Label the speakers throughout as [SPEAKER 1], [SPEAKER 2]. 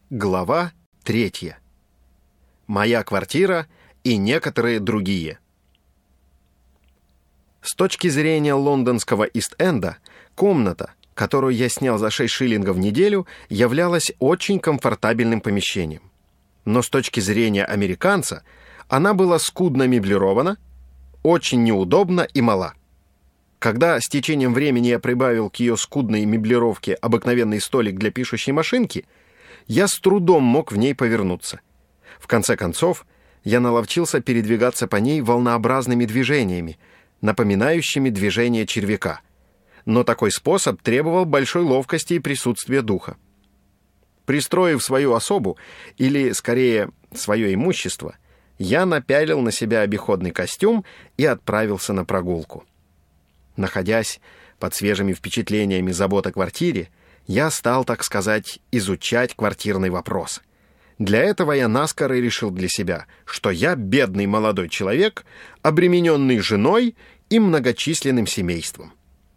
[SPEAKER 1] Глава 3. Моя квартира и некоторые другие. С точки зрения лондонского Ист-Энда, комната, которую я снял за 6 шиллингов в неделю, являлась очень комфортабельным помещением. Но с точки зрения американца, она была скудно меблирована, очень неудобна и мала. Когда с течением времени я прибавил к ее скудной меблировке обыкновенный столик для пишущей машинки, я с трудом мог в ней повернуться. В конце концов, я наловчился передвигаться по ней волнообразными движениями, напоминающими движение червяка. Но такой способ требовал большой ловкости и присутствия духа. Пристроив свою особу, или, скорее, свое имущество, я напялил на себя обиходный костюм и отправился на прогулку. Находясь под свежими впечатлениями забот о квартире, я стал, так сказать, изучать квартирный вопрос. Для этого я наскоро решил для себя, что я бедный молодой человек, обремененный женой и многочисленным семейством.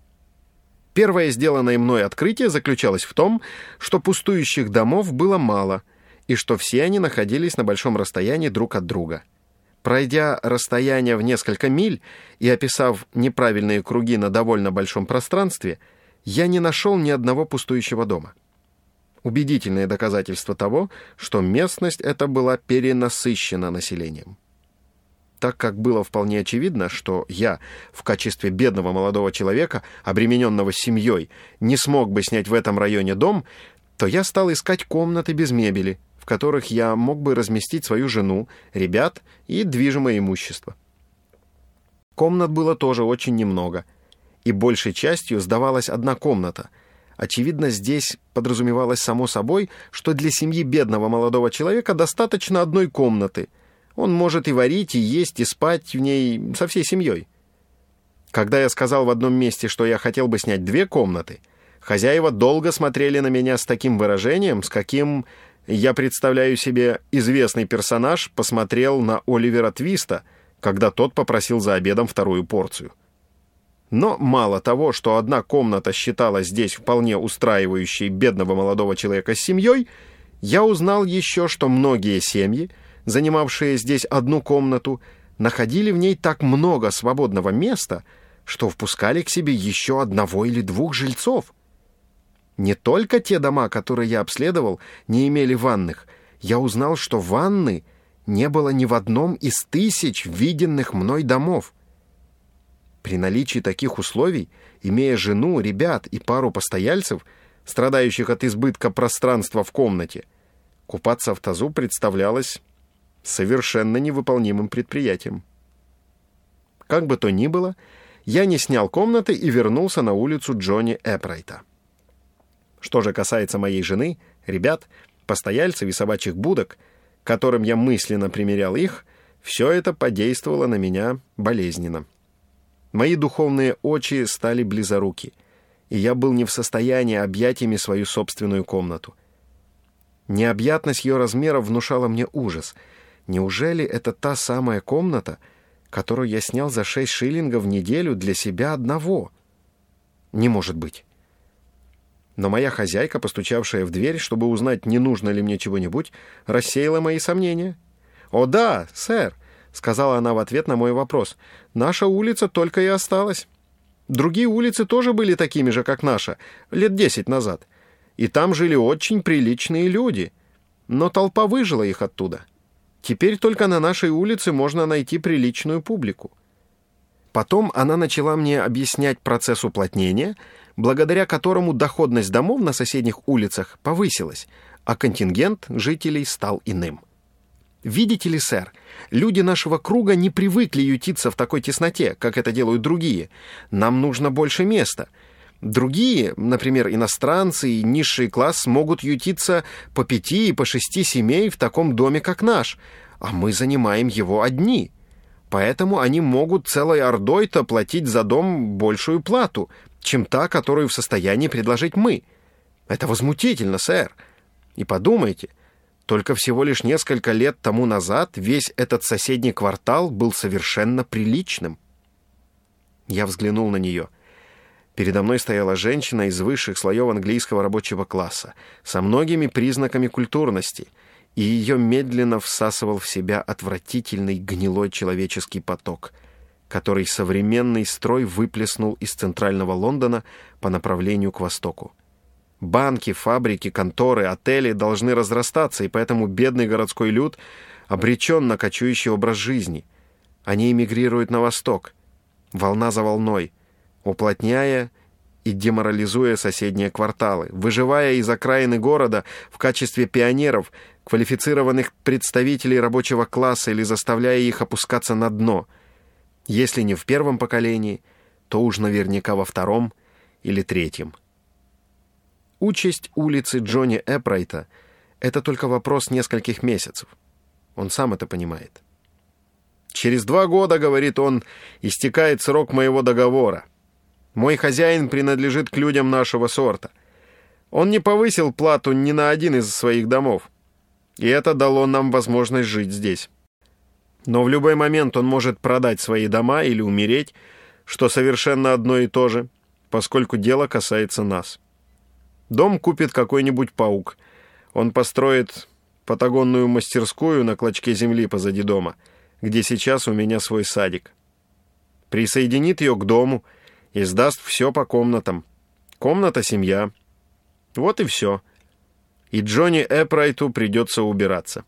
[SPEAKER 1] Первое сделанное мной открытие заключалось в том, что пустующих домов было мало, и что все они находились на большом расстоянии друг от друга. Пройдя расстояние в несколько миль и описав неправильные круги на довольно большом пространстве, я не нашел ни одного пустующего дома. Убедительное доказательство того, что местность эта была перенасыщена населением. Так как было вполне очевидно, что я, в качестве бедного молодого человека, обремененного семьей, не смог бы снять в этом районе дом, то я стал искать комнаты без мебели, в которых я мог бы разместить свою жену, ребят и движимое имущество. Комнат было тоже очень немного, и большей частью сдавалась одна комната. Очевидно, здесь подразумевалось само собой, что для семьи бедного молодого человека достаточно одной комнаты. Он может и варить, и есть, и спать в ней со всей семьей. Когда я сказал в одном месте, что я хотел бы снять 2 комнаты, хозяева долго смотрели на меня с таким выражением, с каким, я представляю себе, известный персонаж посмотрел на Оливера Твиста, когда тот попросил за обедом 2-ю порцию. Но мало того, что одна комната считалась здесь вполне устраивающей бедного молодого человека с семьей, я узнал еще, что многие семьи, занимавшие здесь одну комнату, находили в ней так много свободного места, что впускали к себе еще 1 или 2 жильцов. Не только те дома, которые я обследовал, не имели ванных. Я узнал, что ванны не было ни в одном из 1000 виденных мной домов. При наличии таких условий, имея жену, ребят и пару постояльцев, страдающих от избытка пространства в комнате, купаться в тазу представлялось совершенно невыполнимым предприятием. Как бы то ни было, я не снял комнаты и вернулся на улицу Джонни Эпрайта. Что же касается моей жены, ребят, постояльцев и собачьих будок, которым я мысленно примерял их, все это подействовало на меня болезненно. Мои духовные очи стали близоруки, и я был не в состоянии объять ими свою собственную комнату. Необъятность ее размеров внушала мне ужас. Неужели это та самая комната, которую я снял за 6 шиллингов в неделю для себя одного? Не может быть. Но моя хозяйка, постучавшая в дверь, чтобы узнать, не нужно ли мне чего-нибудь, рассеяла мои сомнения. «О да, сэр», — сказала она в ответ на мой вопрос, — «наша улица только и осталась. Другие улицы тоже были такими же, как наша, лет 10 назад. И там жили очень приличные люди. Но толпа выжила их оттуда. Теперь только на нашей улице можно найти приличную публику». Потом она начала мне объяснять процесс уплотнения, благодаря которому доходность домов на соседних улицах повысилась, а контингент жителей стал иным. «Видите ли, сэр, люди нашего круга не привыкли ютиться в такой тесноте, как это делают другие. Нам нужно больше места. Другие, например, иностранцы и низший класс, могут ютиться по 5 и по 6 семей в таком доме, как наш, а мы занимаем его одни. Поэтому они могут целой ордой-то платить за дом большую плату, чем та, которую в состоянии предложить мы. Это возмутительно, сэр. И подумайте, только всего лишь несколько лет тому назад весь этот соседний квартал был совершенно приличным». Я взглянул на нее. Передо мной стояла женщина из высших слоев английского рабочего класса, со многими признаками культурности, и ее медленно всасывал в себя отвратительный гнилой человеческий поток, который современный строй выплеснул из центрального Лондона по направлению к востоку. Банки, фабрики, конторы, отели должны разрастаться, и поэтому бедный городской люд обречен на кочующий образ жизни. Они эмигрируют на восток, волна за волной, уплотняя и деморализуя соседние кварталы, выживая из окраины города в качестве пионеров, квалифицированных представителей рабочего класса или заставляя их опускаться на дно. Если не в первом поколении, то уж наверняка во втором или третьем. Участь улицы Джонни Эпрайта — это только вопрос нескольких месяцев. Он сам это понимает. «Через 2 года, — говорит он, — истекает срок моего договора. Мой хозяин принадлежит к людям нашего сорта. Он не повысил плату ни на один из своих домов, и это дало нам возможность жить здесь. Но в любой момент он может продать свои дома или умереть, что совершенно одно и то же, поскольку дело касается нас. Дом купит какой-нибудь паук. Он построит патагонную мастерскую на клочке земли позади дома, где сейчас у меня свой садик. Присоединит ее к дому и сдаст все по комнатам. Комната — семья. Вот и все. И Джонни Эпрайту придется убираться».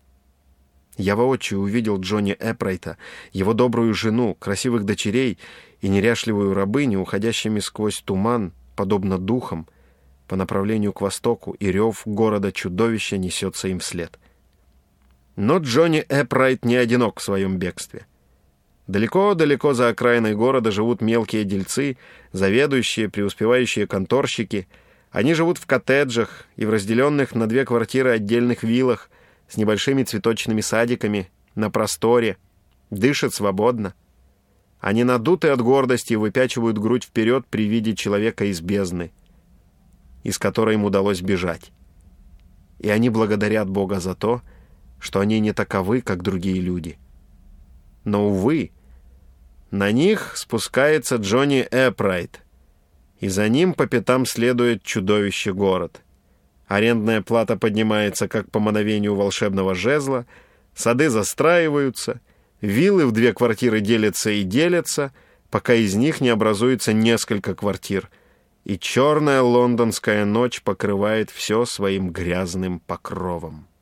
[SPEAKER 1] Я воочию увидел Джонни Эпрайта, его добрую жену, красивых дочерей и неряшливую рабыню, уходящими сквозь туман, подобно духам, по направлению к востоку, и рев города-чудовища несется им вслед. Но Джонни Эпрайт не одинок в своем бегстве. Далеко-далеко за окраиной города живут мелкие дельцы, заведующие, преуспевающие конторщики. Они живут в коттеджах и в разделенных на 2 квартиры отдельных виллах с небольшими цветочными садиками на просторе, дышат свободно. Они надуты от гордости и выпячивают грудь вперед при виде человека из бездны, из которой им удалось бежать. И они благодарят Бога за то, что они не таковы, как другие люди. Но, увы, на них спускается Джонни Эпрайт, и за ним по пятам следует чудовище-город. Арендная плата поднимается, как по мановению волшебного жезла, сады застраиваются, виллы в 2 квартиры делятся и делятся, пока из них не образуется несколько квартир, и черная лондонская ночь покрывает все своим грязным покровом.